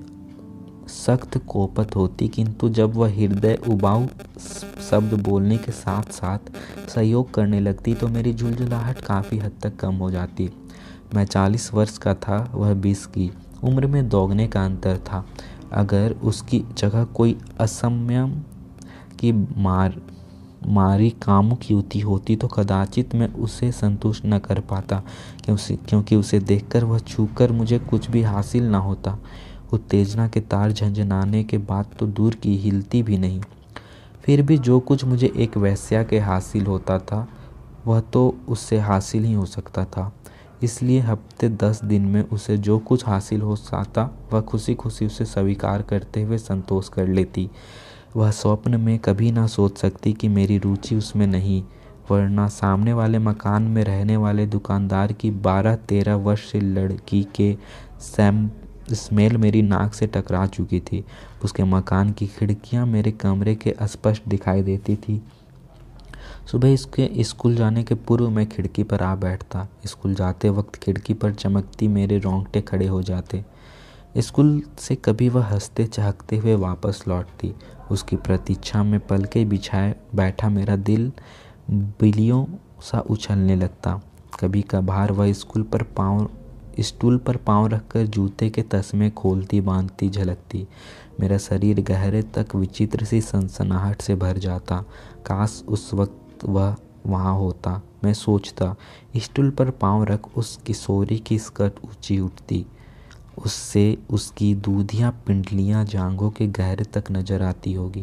सख्त कोपत होती, किंतु जब वह हृदय उबाऊ शब्द बोलने के साथ साथ सहयोग करने लगती तो मेरी झुलझुलाहट काफ़ी हद तक कम हो जाती। मैं चालीस वर्ष का था, वह बीस की। उम्र में दोगुने का अंतर था। अगर उसकी जगह कोई असंयम की मार मारी कामुक युवती होती तो कदाचित मैं उसे संतुष्ट न कर पाता, क्योंकि क्योंकि उसे देखकर वह छूकर मुझे कुछ भी हासिल न होता। उत्तेजना के तार झंझनाने के बाद तो दूर की हिलती भी नहीं। फिर भी जो कुछ मुझे एक वेश्या के हासिल होता था वह तो उससे हासिल ही हो सकता था। इसलिए हफ्ते दस दिन में उसे जो कुछ हासिल हो सकता वह खुशी खुशी उसे स्वीकार करते हुए संतोष कर लेती। वह स्वप्न में कभी ना सोच सकती कि मेरी रुचि उसमें नहीं, वरना सामने वाले मकान में रहने वाले दुकानदार की बारह तेरह वर्ष से लड़की के सैम स्मेल मेरी नाक से टकरा चुकी थी। उसके मकान की खिड़कियां मेरे कमरे के स्पष्ट दिखाई देती थी। सुबह इसके स्कूल जाने के पूर्व मैं खिड़की पर आ बैठता। स्कूल जाते वक्त खिड़की पर चमकती मेरे रोंगटे खड़े हो जाते। स्कूल से कभी वह हंसते चहकते हुए वापस लौटती। उसकी प्रतीक्षा में पलके बिछाए बैठा मेरा दिल बिल्लियों सा उछलने लगता। कभी कभार वह स्कूल पर पाँव स्टूल पर पाँव रखकर जूते के तस्मे खोलती बांधती झलकती। मेरा शरीर गहरे तक विचित्र सी सनसनाहट से भर जाता। काश उस वक्त वह वहाँ होता। मैं सोचता, स्टूल पर पाँव रख उस किशोरी की स्कर्ट ऊंची उठती, उससे उसकी दूधिया पिंडलियाँ जांघों के गहरे तक नजर आती होगी।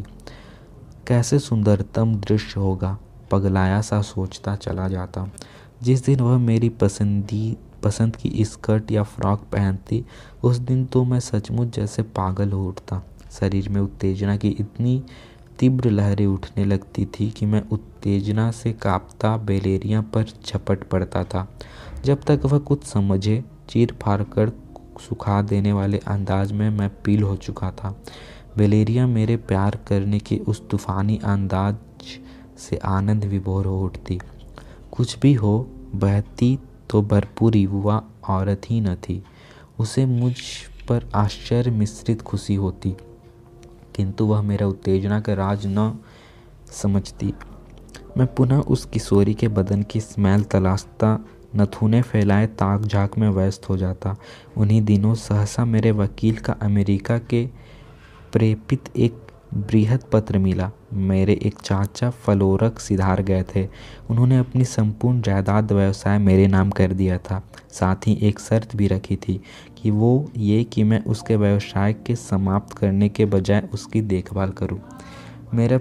कैसे सुंदरतम दृश्य होगा, पगलाया सा सोचता चला जाता। जिस दिन वह मेरी पसंदी पसंद की स्कर्ट या फ्रॉक पहनती उस दिन तो मैं सचमुच जैसे पागल हो उठता। शरीर में उत्तेजना की इतनी तीव्र लहरें उठने लगती थी कि मैं उत्तेजना से कांपता बेलेरिया पर झपट पड़ता था। जब तक वह कुछ समझे, चीर फाड़ कर सुखा देने वाले अंदाज में मैं पील हो चुका था। बेलेरिया मेरे प्यार करने के उस तूफानी अंदाज से आनंद विभोर हो उठती। कुछ भी हो, बहती तो भरपूर युवा औरत ही न थी। उसे मुझ पर आश्चर्य मिश्रित खुशी होती, किंतु वह मेरा उत्तेजना का राज न समझती। मैं पुनः उस किशोरी के बदन की स्मेल तलाशता, नथुने फैलाए ताक झाक में व्यस्त हो जाता। उन्हीं दिनों सहसा मेरे वकील का अमेरिका के प्रेषित एक बृहद पत्र मिला। मेरे एक चाचा फलोरक सिधार गए थे। उन्होंने अपनी संपूर्ण जायदाद व्यवसाय मेरे नाम कर दिया था। साथ ही एक शर्त भी रखी थी कि वो ये कि मैं उसके व्यवसाय के समाप्त करने के बजाय उसकी देखभाल करूं। मेरा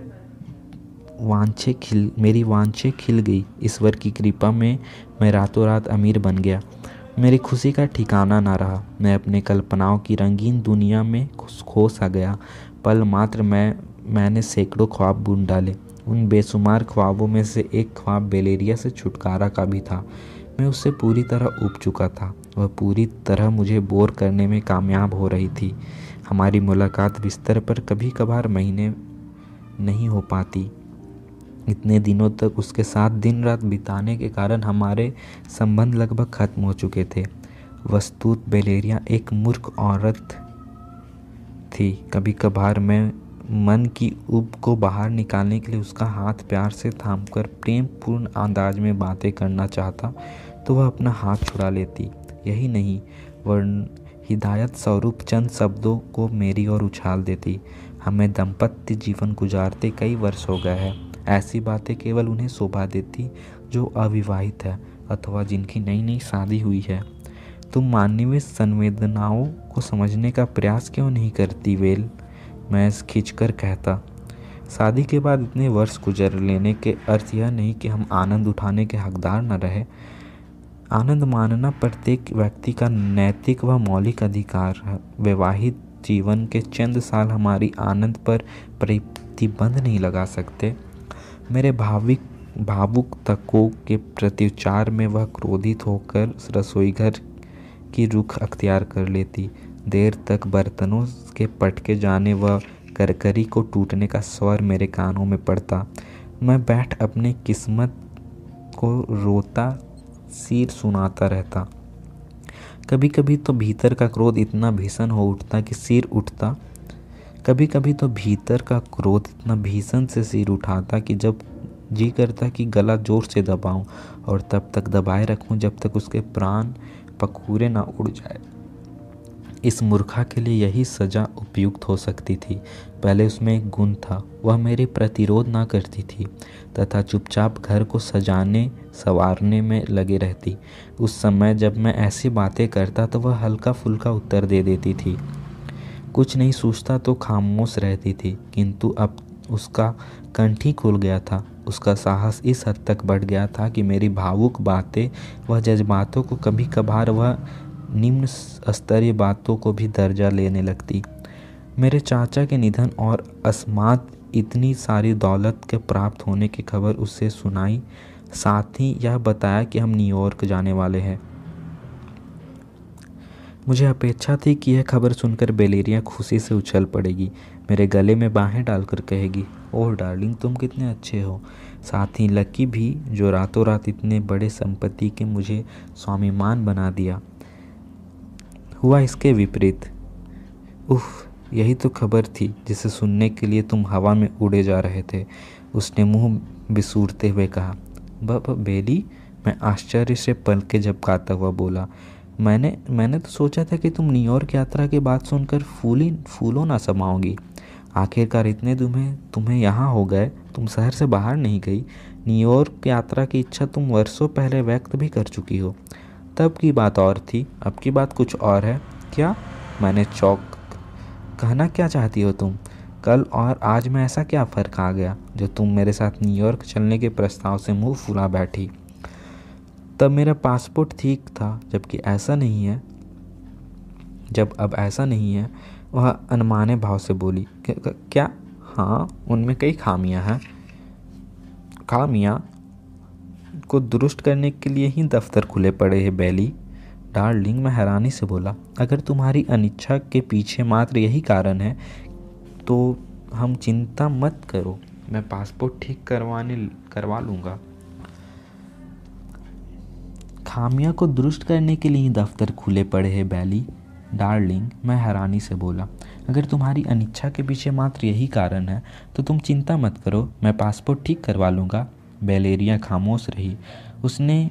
वांछे खिल मेरी वांछे खिल गई। ईश्वर की कृपा में मैं रातों रात अमीर बन गया। मेरी खुशी का ठिकाना ना रहा। मैं अपने कल्पनाओं की रंगीन दुनिया में खो सा गया। पल मात्र मैं मैंने सैकड़ों ख्वाब बुन डाले। उन बेशुमार ख्वाबों में से एक ख्वाब बेलेरिया से छुटकारा का भी था। मैं उससे पूरी तरह ऊब चुका था। वह पूरी तरह मुझे बोर करने में कामयाब हो रही थी। हमारी मुलाकात बिस्तर पर कभी कभार महीने नहीं हो पाती। इतने दिनों तक उसके साथ दिन रात बिताने के कारण हमारे संबंध लगभग खत्म हो चुके थे। वस्तुत बेलेरिया एक मूर्ख औरत थी। कभी कभार मैं मन की ऊब को बाहर निकालने के लिए उसका हाथ प्यार से थामकर प्रेम पूर्ण अंदाज में बातें करना चाहता तो वह अपना हाथ छुड़ा लेती। यही नहीं, वह हिदायत स्वरूप चंद शब्दों को मेरी ओर उछाल देती। हमें दाम्पत्य जीवन गुजारते कई वर्ष हो गए हैं। ऐसी बातें केवल उन्हें शोभा देती जो अविवाहित है अथवा जिनकी नई नई शादी हुई है। तुम मानवीय संवेदनाओं को समझने का प्रयास क्यों नहीं करती वेल? मैं खिंचकर कहता। शादी के बाद इतने वर्ष गुजर लेने के अर्थ यह नहीं कि हम आनंद उठाने के हकदार न रहे। आनंद मानना प्रत्येक व्यक्ति का नैतिक व मौलिक अधिकार है। वैवाहिक जीवन के चंद साल हमारी आनंद पर प्रतिबंध नहीं लगा सकते। मेरे भाविक भावुक तकों के प्रत्युच्चार में वह क्रोधित होकर रसोईघर की रुख अख्तियार कर लेती। देर तक बर्तनों के पटके जाने व करकरी को टूटने का स्वर मेरे कानों में पड़ता। मैं बैठ अपनी किस्मत को रोता सिर सुनाता रहता। कभी कभी तो भीतर का क्रोध इतना भीषण हो उठता कि सिर उठता कभी कभी तो भीतर का क्रोध इतना भीषण से सिर उठाता कि जब जी करता कि गला जोर से दबाऊं और तब तक दबाए रखूं जब तक उसके प्राण पखूरे ना उड़ जाए। इस मूर्खा के लिए यही सजा उपयुक्त हो सकती थी। पहले उसमें एक गुण था, वह मेरे प्रतिरोध ना करती थी तथा चुपचाप घर को सजाने संवारने में लगे रहती। उस समय जब मैं ऐसी बातें करता तो वह हल्का फुल्का उत्तर दे देती थी। कुछ नहीं सूझता तो खामोश रहती थी। किंतु अब उसका कंठ ही खुल गया था। उसका साहस इस हद तक बढ़ गया था कि मेरी भावुक बातें व जज्बातों को कभी कभार वह निम्न स्तरीय बातों को भी दर्जा लेने लगती। मेरे चाचा के निधन और अस्मात इतनी सारी दौलत के प्राप्त होने की खबर उससे सुनाई। साथ ही यह बताया कि हम न्यूयॉर्क जाने वाले हैं। मुझे अपेक्षा थी कि यह खबर सुनकर बेलेरिया खुशी से उछल पड़ेगी, मेरे गले में बाहें डालकर कहेगी, ओह डार्लिंग तुम कितने अच्छे हो। साथ ही लकी भी, जो रातों रात इतने बड़े संपत्ति के मुझे स्वाभिमान बना दिया। हुआ इसके विपरीत। उफ, यही तो खबर थी जिसे सुनने के लिए तुम हवा में उड़े जा रहे थे, उसने मुंह बिसूरते हुए कहा। बब बेली, मैं आश्चर्य से पलके झपकाता हुआ बोला, मैंने मैंने तो सोचा था कि तुम न्यूयॉर्क यात्रा की बात सुनकर फूली फूलों ना समाओगी। आखिरकार इतने तुम्हें तुम्हें यहाँ हो गए, तुम शहर से बाहर नहीं गई। न्यूयॉर्क यात्रा की इच्छा तुम वर्षों पहले व्यक्त भी कर चुकी हो। तब की बात और थी, अब की बात कुछ और है। क्या? मैंने चौंक। कहना क्या चाहती हो तुम? कल और आज में ऐसा क्या फ़र्क आ गया जो तुम मेरे साथ न्यूयॉर्क चलने के प्रस्ताव से मुंह फुला बैठी? तब मेरा पासपोर्ट ठीक था, जबकि ऐसा नहीं है जब अब ऐसा नहीं है। वह अनमाने भाव से बोली, क्या? हाँ, उनमें कई खामियां हैं। खामियां को दुरुस्त करने के लिए ही दफ्तर खुले पड़े हैं बेली। डार्लिंग, मैं हैरानी से बोला, अगर तुम्हारी अनिच्छा के पीछे मात्र यही कारण है तो हम चिंता मत करो, मैं पासपोर्ट ठीक करवाने करवा लूँगा। खामियां को दुरुस्त करने के लिए ही दफ्तर खुले पड़े हैं बेली। डार्लिंग, मैं हैरानी से बोला, अगर तुम्हारी अनिच्छा के पीछे मात्र यही कारण है तो तुम चिंता मत करो, मैं पासपोर्ट ठीक करवा लूँगा। बेलेरिया खामोश रही। उसने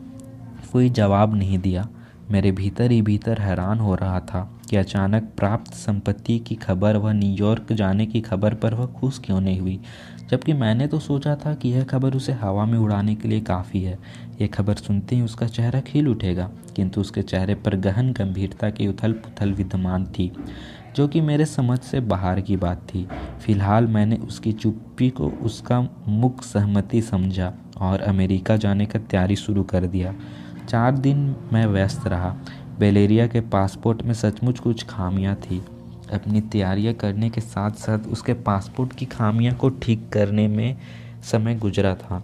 कोई जवाब नहीं दिया। मेरे भीतर ही भीतर हैरान हो रहा था कि अचानक प्राप्त संपत्ति की खबर व न्यूयॉर्क जाने की खबर पर वह खुश क्यों नहीं हुई, जबकि मैंने तो सोचा था कि यह खबर उसे हवा में उड़ाने के लिए काफ़ी है। यह खबर सुनते ही उसका चेहरा खिल उठेगा, किंतु उसके चेहरे पर गहन गंभीरता की उथल पुथल विद्यमान थी, जो कि मेरे समझ से बाहर की बात थी। फिलहाल मैंने उसकी चुप्पी को उसका मुख सहमति समझा और अमेरिका जाने का तैयारी शुरू कर दिया। चार दिन मैं व्यस्त रहा। बेलेरिया के पासपोर्ट में सचमुच कुछ खामियां थी। अपनी तैयारियां करने के साथ साथ उसके पासपोर्ट की खामियां को ठीक करने में समय गुजरा था।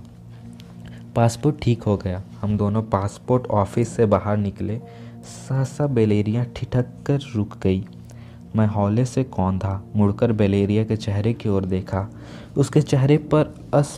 पासपोर्ट ठीक हो गया। हम दोनों पासपोर्ट ऑफिस से बाहर निकले। सहसा बेलेरिया ठिठक कर रुक गई। मैं हौले से कौंधा, मुड़कर बेलेरिया के चेहरे की ओर देखा। उसके चेहरे पर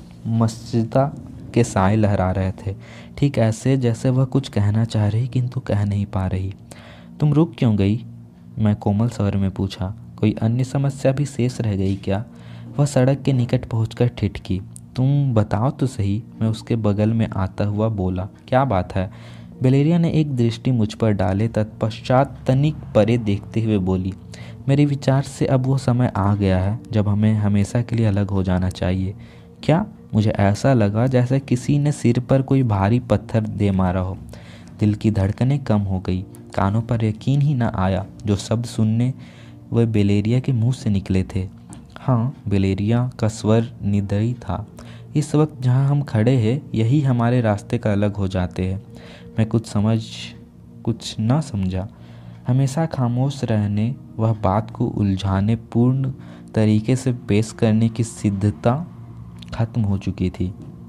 असमंजसता के साए लहरा रहे थे, ठीक ऐसे जैसे वह कुछ कहना चाह रही किंतु कह नहीं पा रही। तुम रुक क्यों गई? मैं कोमल स्वर में पूछा। कोई अन्य समस्या भी शेष रह गई क्या? वह सड़क के निकट पहुंचकर ठिठकी। तुम बताओ तो सही। मैं उसके बगल में आता हुआ बोला। क्या बात है? बेलेरिया ने एक दृष्टि मुझ पर डाले तत्पश्चात तनिक परे देखते हुए बोली, मेरे विचार से अब वो समय आ गया है जब हमें हमेशा के लिए अलग हो जाना चाहिए। क्या? मुझे ऐसा लगा जैसे किसी ने सिर पर कोई भारी पत्थर दे मारा हो। दिल की धड़कनें कम हो गई। कानों पर यकीन ही न आया जो शब्द सुनने वह बेलेरिया के मुंह से निकले थे। हाँ, बेलेरिया का स्वर निदयी था। इस वक्त जहाँ हम खड़े हैं यही हमारे रास्ते का अलग हो जाते हैं। मैं कुछ समझ कुछ न समझा। हमेशा खामोश रहने, वह बात को उलझाने पूर्ण तरीके से पेश करने की सिद्धता खत्म हो चुकी थी।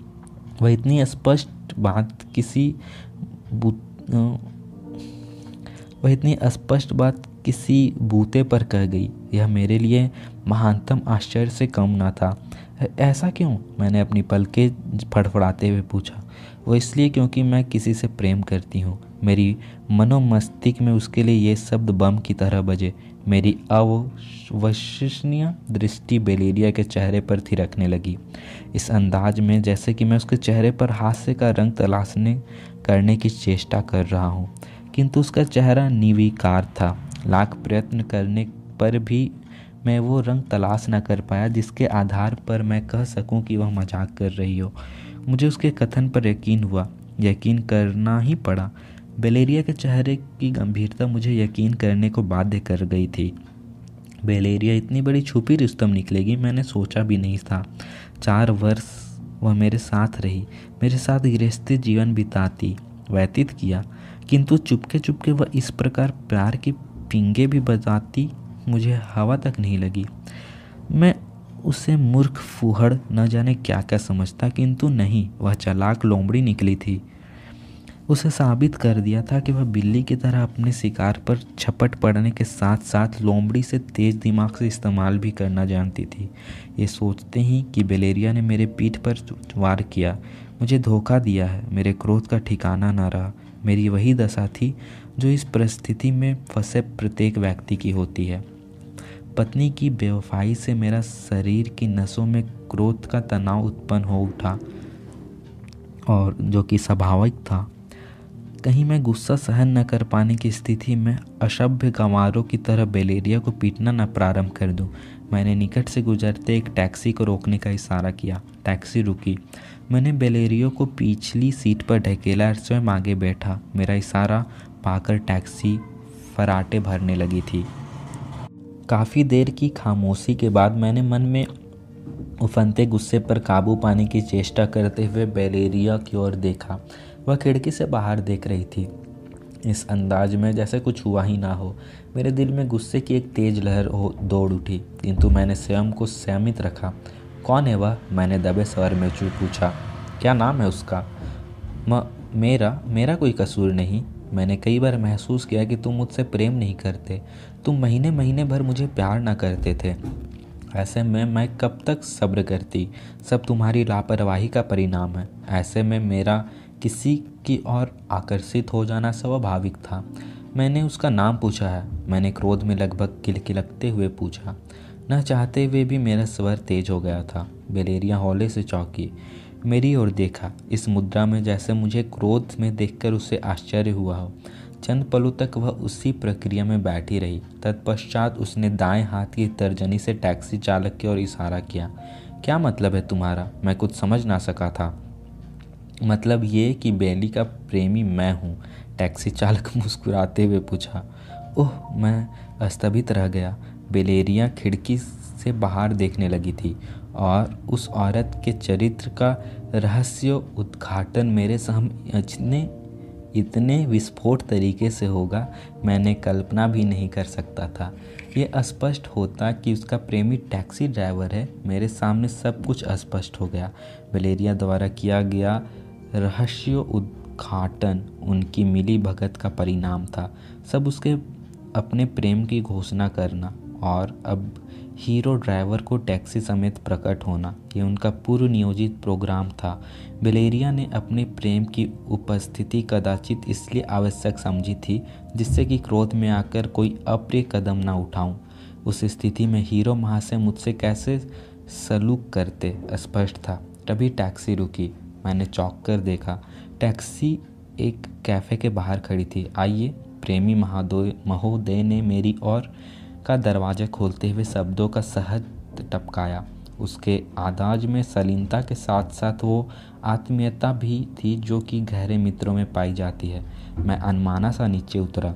वह इतनी स्पष्ट बात किसी वह इतनी स्पष्ट बात किसी बूते पर कह गई। यह मेरे लिए महानतम आश्चर्य से कम ना था। ऐसा क्यों? मैंने अपनी पलकें फड़फड़ाते हुए पूछा। वो इसलिए क्योंकि मैं किसी से प्रेम करती हूँ। मेरी मनोमस्तिष्क में उसके लिए ये शब्द बम की तरह बजे। मेरी अविश्वसनीय दृष्टि बेलेरिया के चेहरे पर थिरकने लगी, इस अंदाज में जैसे कि मैं उसके चेहरे पर हास्य का रंग तलाशने करने की चेष्टा कर रहा हूँ, किंतु उसका चेहरा निर्विकार था। लाख प्रयत्न करने पर भी मैं वो रंग तलाश न कर पाया जिसके आधार पर मैं कह सकूं कि वह मजाक कर रही हो। मुझे उसके कथन पर यकीन हुआ, यकीन करना ही पड़ा। बेलेरिया के चेहरे की गंभीरता मुझे यकीन करने को बाध्य कर गई थी। बेलेरिया इतनी बड़ी छुपी रुस्तम निकलेगी मैंने सोचा भी नहीं था। चार वर्ष वह मेरे साथ रही, मेरे साथ गृहस्थी जीवन बिताती व्यतीत किया, किंतु चुपके चुपके वह इस प्रकार प्यार की पिंगे भी बजाती मुझे हवा तक नहीं लगी। मैं उसे मूर्ख फूहड़ न जाने क्या क्या समझता, किंतु नहीं, वह चालाक लोमड़ी निकली थी। उसे साबित कर दिया था कि वह बिल्ली की तरह अपने शिकार पर झपट पड़ने के साथ साथ लोमड़ी से तेज दिमाग से इस्तेमाल भी करना जानती थी। ये सोचते ही कि बेलेरिया ने मेरे पीठ पर वार किया, मुझे धोखा दिया है, मेरे क्रोध का ठिकाना न रहा। मेरी वही दशा थी जो इस परिस्थिति में फंसे प्रत्येक व्यक्ति की होती है। पत्नी की बेवफाई से मेरा शरीर की नसों में क्रोध का तनाव उत्पन्न हो उठा, और जो कि स्वाभाविक था। कहीं मैं गुस्सा सहन न कर पाने की स्थिति में असभ्य गंवारों की तरह बेलेरिया को पीटना न प्रारंभ कर दूं। मैंने निकट से गुजरते एक टैक्सी को रोकने का इशारा किया। टैक्सी रुकी। मैंने बेलेरिया को पिछली सीट पर ढकेला और स्वयं आगे बैठा। मेरा इशारा पाकर टैक्सी फराटे भरने लगी थी। काफ़ी देर की खामोशी के बाद मैंने मन में उफनते गुस्से पर काबू पाने की चेष्टा करते हुए बेलेरिया की ओर देखा। वह खिड़की से बाहर देख रही थी, इस अंदाज में जैसे कुछ हुआ ही ना हो। मेरे दिल में गुस्से की एक तेज लहर दौड़ उठी, किंतु मैंने स्वयं को संयमित रखा। कौन है वह? मैंने दबे स्वर में चुप पूछा। क्या नाम है उसका? म मेरा मेरा कोई कसूर नहीं। मैंने कई बार महसूस किया कि तुम मुझसे प्रेम नहीं करते। तुम महीने महीने भर मुझे प्यार ना करते थे। ऐसे में मैं कब तक सब्र करती? सब तुम्हारी लापरवाही का परिणाम है। ऐसे में मेरा किसी की ओर आकर्षित हो जाना स्वाभाविक था। मैंने उसका नाम पूछा है। मैंने क्रोध में लगभग किलकिलाते हुए पूछा। न चाहते हुए भी मेरा स्वर तेज हो गया था। बेलेरिया हौले से चौंकी। मेरी ओर देखा, इस मुद्रा में जैसे मुझे क्रोध में देखकर उसे आश्चर्य हुआ हो। चंद पलों तक वह उसी प्रक्रिया में बैठी रही। तत्पश्चात उसने दाएं हाथ की तर्जनी से टैक्सी चालक की ओर इशारा किया। क्या मतलब है तुम्हारा? मैं कुछ समझ ना सका था। मतलब ये कि बेली का प्रेमी मैं हूँ, टैक्सी चालक मुस्कुराते हुए पूछा। ओह, मैं स्थगित रह गया। बेलेरिया खिड़की से बाहर देखने लगी थी और उस औरत के चरित्र का रहस्य उद्घाटन मेरे सामने इतने इतने विस्फोट तरीके से होगा मैंने कल्पना भी नहीं कर सकता था। ये स्पष्ट होता कि उसका प्रेमी टैक्सी ड्राइवर है। मेरे सामने सब कुछ स्पष्ट हो गया। बेलेरिया द्वारा किया गया रहस्य उद्घाटन उनकी मिली भगत का परिणाम था। सब उसके अपने प्रेम की घोषणा करना और अब हीरो ड्राइवर को टैक्सी समेत प्रकट होना, ये उनका पूर्व नियोजित प्रोग्राम था। बेलेरिया ने अपने प्रेम की उपस्थिति कदाचित इसलिए आवश्यक समझी थी जिससे कि क्रोध में आकर कोई अप्रिय कदम न उठाऊं। उस स्थिति में हीरो महाशय मुझसे कैसे सलूक करते स्पष्ट था। तभी टैक्सी रुकी। मैंने चौंक कर देखा। टैक्सी एक कैफ़े के बाहर खड़ी थी। आइए, प्रेमी महादोय महोदय ने मेरी ओर का दरवाज़ा खोलते हुए शब्दों का सहज टपकाया। उसके आदाज में शालीनता के साथ साथ वो आत्मीयता भी थी जो कि गहरे मित्रों में पाई जाती है। मैं अनमाना सा नीचे उतरा।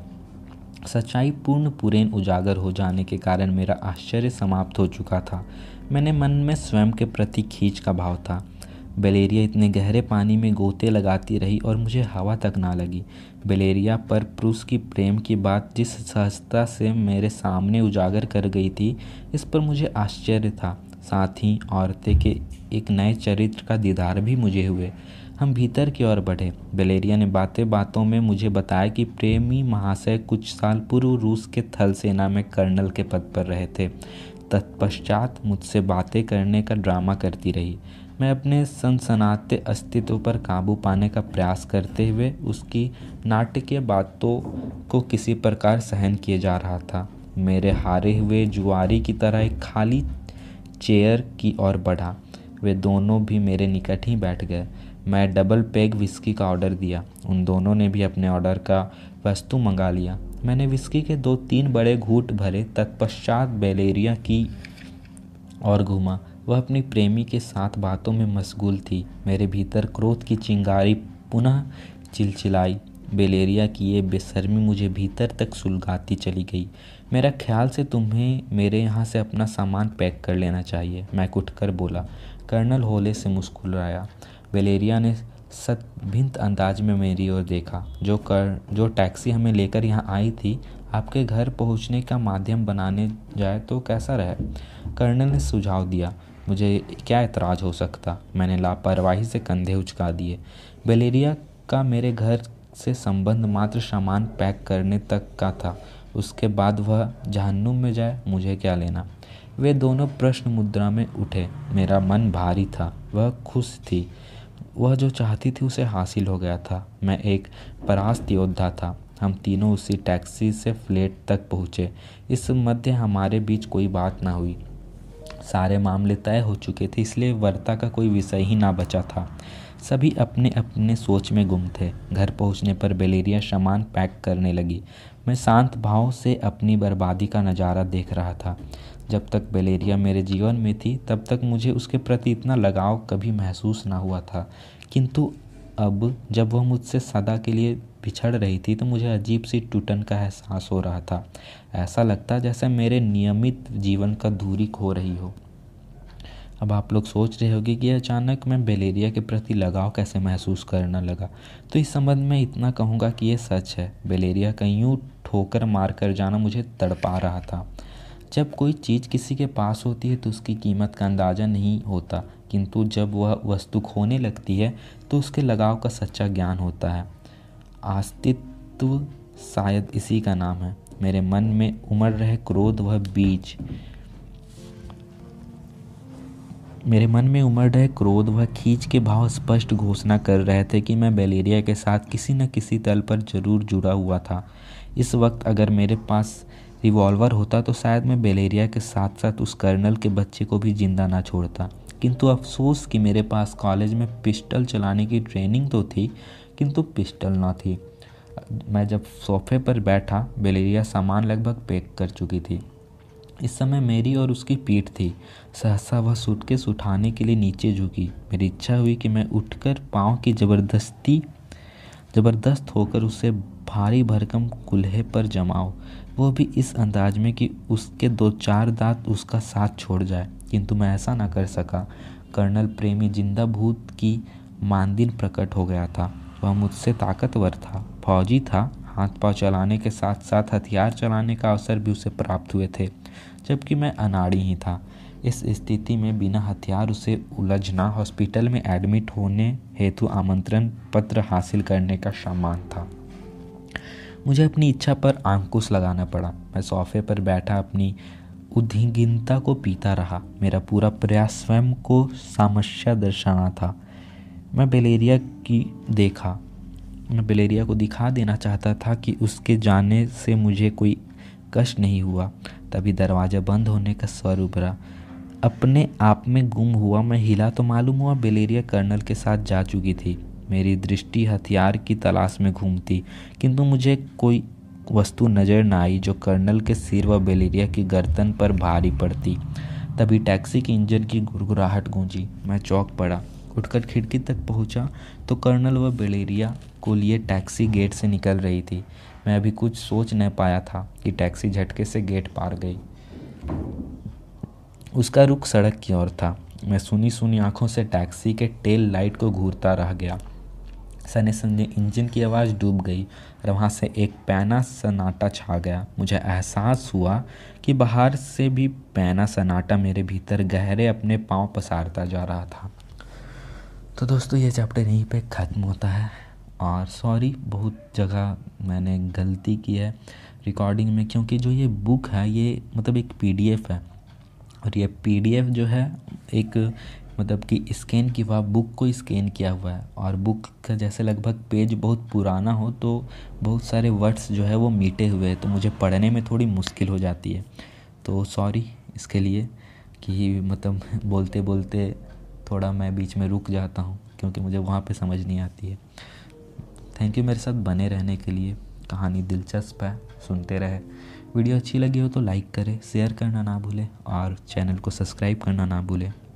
सच्चाई पूर्ण पूरेन उजागर हो जाने के कारण मेरा आश्चर्य समाप्त हो चुका था। मैंने मन में स्वयं के प्रति खींच का भाव था। बेलेरिया इतने गहरे पानी में गोते लगाती रही और मुझे हवा तक ना लगी। बेलेरिया पर पुरुष की प्रेम की बात जिस सहजता से मेरे सामने उजागर कर गई थी, इस पर मुझे आश्चर्य था। साथ ही औरतें के एक नए चरित्र का दीदार भी मुझे हुए। हम भीतर की ओर बढ़े। बेलेरिया ने बातें बातों में मुझे बताया कि प्रेमी महाशय कुछ साल पूर्व रूस के थल सेना में कर्नल के पद पर रहे थे। तत्पश्चात मुझसे बातें करने का ड्रामा करती रही। मैं अपने सनसनाते अस्तित्व पर काबू पाने का प्रयास करते हुए उसकी नाटकीय बातों को किसी प्रकार सहन किए जा रहा था। मेरे हारे हुए जुआरी की तरह एक खाली चेयर की ओर बढ़ा। वे दोनों भी मेरे निकट ही बैठ गए। मैं डबल पेग विस्की का ऑर्डर दिया। उन दोनों ने भी अपने ऑर्डर का वस्तु मंगा लिया। मैंने विस्की के दो तीन बड़े घूंट भरे। तत्पश्चात बेलेरिया की ओर घूमा। वह अपनी प्रेमी के साथ बातों में मशगूल थी। मेरे भीतर क्रोध की चिंगारी पुनः चिलचिलाई। बेलेरिया की ये बेशर्मी मुझे भीतर तक सुलगाती चली गई। मेरा ख्याल से तुम्हें मेरे यहाँ से अपना सामान पैक कर लेना चाहिए, मैं उठकर बोला। कर्नल होले से मुस्कुराया। बेलेरिया ने सतभिंत अंदाज में मेरी ओर देखा। जो कर जो टैक्सी हमें लेकर यहाँ आई थी, आपके घर पहुँचने का माध्यम बनाने जाए तो कैसा रहे? कर्नल ने सुझाव दिया। मुझे क्या एतराज़ हो सकता? मैंने लापरवाही से कंधे उचका दिए। बेलेरिया का मेरे घर से संबंध मात्र सामान पैक करने तक का था। उसके बाद वह जहन्नुम में जाए, मुझे क्या लेना? वे दोनों प्रश्न मुद्रा में उठे। मेरा मन भारी था। वह खुश थी। वह जो चाहती थी उसे हासिल हो गया था। मैं एक परास्त योद्धा था। हम तीनों उसी टैक्सी से फ्लैट तक पहुँचे। इस मध्य हमारे बीच कोई बात ना हुई। सारे मामले तय हो चुके थे, इसलिए वार्ता का कोई विषय ही ना बचा था। सभी अपने अपने सोच में गुम थे। घर पहुंचने पर बेलेरिया सामान पैक करने लगी। मैं शांत भाव से अपनी बर्बादी का नज़ारा देख रहा था। जब तक बेलेरिया मेरे जीवन में थी तब तक मुझे उसके प्रति इतना लगाव कभी महसूस ना हुआ था, किंतु अब जब वह मुझसे सदा के लिए बिछड़ रही थी तो मुझे अजीब सी टूटन का एहसास हो रहा था। ऐसा लगता जैसे मेरे नियमित जीवन का दूरी खो रही हो। अब आप लोग सोच रहे होंगे कि अचानक मैं बेलेरिया के प्रति लगाव कैसे महसूस करने लगा। तो इस संबंध में इतना कहूँगा कि ये सच है। बेलेरिया का यूँ ठोकर मार कर जाना मुझे तड़पा रहा था। जब कोई चीज़ किसी के पास होती है तो उसकी कीमत का अंदाज़ा नहीं होता, किंतु जब वह वस्तु खोने लगती है तो उसके लगाव का सच्चा ज्ञान होता है। अस्तित्व शायद इसी का नाम है। मेरे मन में उमड़ रहे क्रोध वह बीज मेरे मन में उमड़ रहे क्रोध वह खींच के भाव स्पष्ट घोषणा कर रहे थे कि मैं बेलेरिया के साथ किसी न किसी तल पर जरूर जुड़ा हुआ था। इस वक्त अगर मेरे पास रिवॉल्वर होता तो शायद मैं बेलेरिया के साथ साथ उस कर्नल के बच्चे को भी जिंदा ना छोड़ता। किंतु अफसोस कि मेरे पास कॉलेज में पिस्टल चलाने की ट्रेनिंग तो थी, किंतु पिस्टल ना थी। मैं जब सोफे पर बैठा, वेलेरिया सामान लगभग पैक कर चुकी थी। इस समय मेरी और उसकी पीठ थी। सहसा वह सूटकेस उठाने के लिए नीचे झुकी। मेरी इच्छा हुई कि मैं उठकर पाँव की ज़बरदस्ती ज़बरदस्त होकर उसे भारी भरकम कूल्हे पर जमाऊं, वो भी इस अंदाज में कि उसके दो चार दांत उसका साथ छोड़ जाए, किंतु मैं ऐसा न कर सका। कर्नल प्रेमी जिंदा भूत की मानदिन प्रकट हो गया था। वह मुझसे ताकतवर था, फौजी था, हाथ पांव चलाने के साथ साथ हथियार चलाने का अवसर भी उसे प्राप्त हुए थे, जबकि मैं अनाड़ी ही था। इस स्थिति में बिना हथियार उसे उलझना हॉस्पिटल में एडमिट होने हेतु आमंत्रण पत्र हासिल करने का सम्मान था। मुझे अपनी इच्छा पर अंकुश लगाना पड़ा। मैं सोफे पर बैठा अपनी उद्विग्नता को पीता रहा। मेरा पूरा प्रयास स्वयं को समस्या दर्शाना था। मैं वेलेरिया की देखा मैं वेलेरिया को दिखा देना चाहता था कि उसके जाने से मुझे कोई कष्ट नहीं हुआ। तभी दरवाज़ा बंद होने का स्वर उभरा। अपने आप में गुम हुआ मैं हिला तो मालूम हुआ वेलेरिया कर्नल के साथ जा चुकी थी। मेरी दृष्टि हथियार की तलाश में घूमती, किंतु मुझे कोई वस्तु नज़र न आई जो कर्नल के सिर व वेलेरिया की गर्दन पर भारी पड़ती। तभी टैक्सी के इंजन की गुड़गुड़ाहट गूंजी। मैं चौंक पड़ा। उठकर खिड़की तक पहुंचा तो कर्नल व वेलेरिया को लिए टैक्सी गेट से निकल रही थी। मैं अभी कुछ सोच न पाया था कि टैक्सी झटके से गेट पार गई। उसका रुख सड़क की ओर था। मैं सुनी सुनी आंखों से टैक्सी के टेल लाइट को घूरता रह गया। सने सने इंजन की आवाज़ डूब गई और वहाँ से एक पैना सन्नाटा छा गया। मुझे एहसास हुआ कि बाहर से भी पैना सन्नाटा मेरे भीतर गहरे अपने पांव पसारता जा रहा था। तो दोस्तों, ये चैप्टर यहीं पे ख़त्म होता है। और सॉरी, बहुत जगह मैंने गलती की है रिकॉर्डिंग में, क्योंकि जो ये बुक है ये मतलब एक पीडीएफ है, और ये पीडीएफ जो है एक मतलब कि स्कैन की हुआ बुक को स्कैन किया हुआ है, और बुक का जैसे लगभग पेज बहुत पुराना हो तो बहुत सारे वर्ड्स जो है वो मीटे हुए हैं, तो मुझे पढ़ने में थोड़ी मुश्किल हो जाती है। तो सॉरी इसके लिए कि मतलब बोलते बोलते थोड़ा मैं बीच में रुक जाता हूँ, क्योंकि मुझे वहाँ पे समझ नहीं आती है। थैंक यू मेरे साथ बने रहने के लिए। कहानी दिलचस्प है, सुनते रहे। वीडियो अच्छी लगी हो तो लाइक करें, शेयर करना ना भूलें और चैनल को सब्सक्राइब करना ना भूलें।